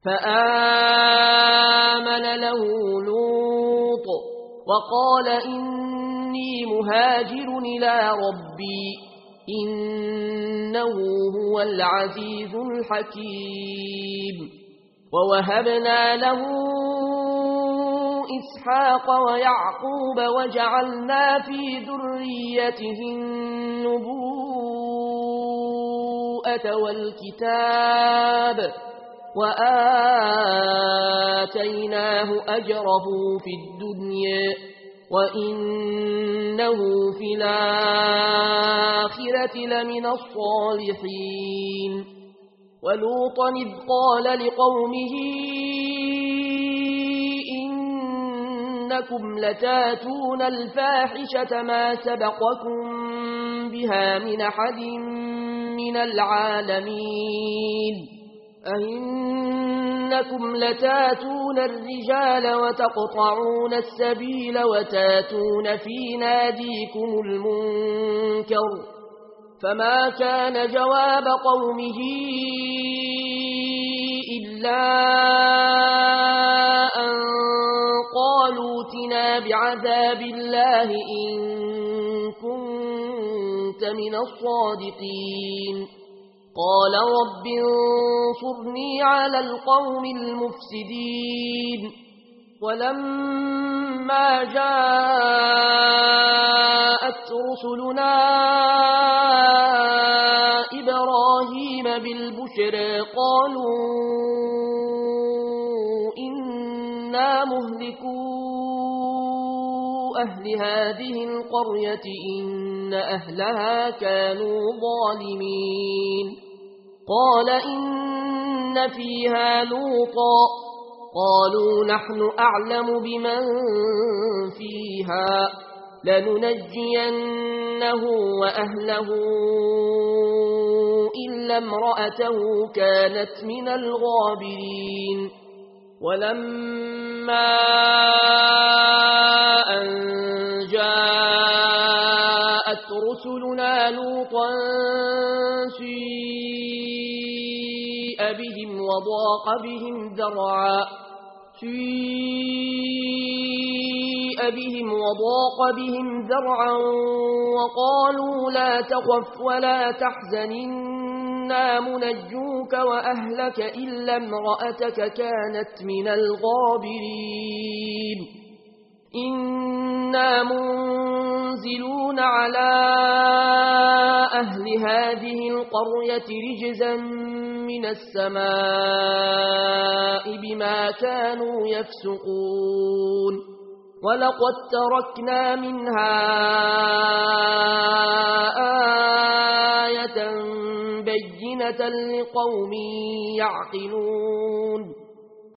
فآمن له لوط وقال إني مهاجر إلى ربي إنه هو العزيز الحكيم. ووهبنا له إسحاق ويعقوب وجعلنا في ذريته النبوءة والكتاب وآتيناه أجره في الدنيا وإنه في الآخرة لمن الصالحين. ولوطا إذ قال لقومه إنكم لتاتون الفاحشة ما سبقكم بها من أحد من العالمين أئنكم لتاتون الرجال وتقطعون السبيل وتاتون في ناديكم المنكر. فما كان جواب قومه إلا أن قالوا ائتنا بعذاب الله إن كنت من الصادقين. قال رب انصرني على القوم المفسدين. ولما جاءت رسلنا إبراهيم بالبشرى قالوا إنا مهلكو أهل هذه القرية إن أهلها كانوا ظالمين. قال إن فيها لوطا قالوا نحن أعلم بمن فيها لننجينه وأهله إلا امرأته كانت من الغابرين. ولما أن جاءت رسلنا لوطا سيء بهم وضاق بهم ذرعا وقالوا لا تخف ولا تحزن إنا منجوك وأهلك إلا امرأتك كانت من الغابرين. إنا منزلون على أهل هذه القرية رجزا من السماء بما كانوا يفسقون. ولقد تركنا منها آية بينة لقوم يعقلون.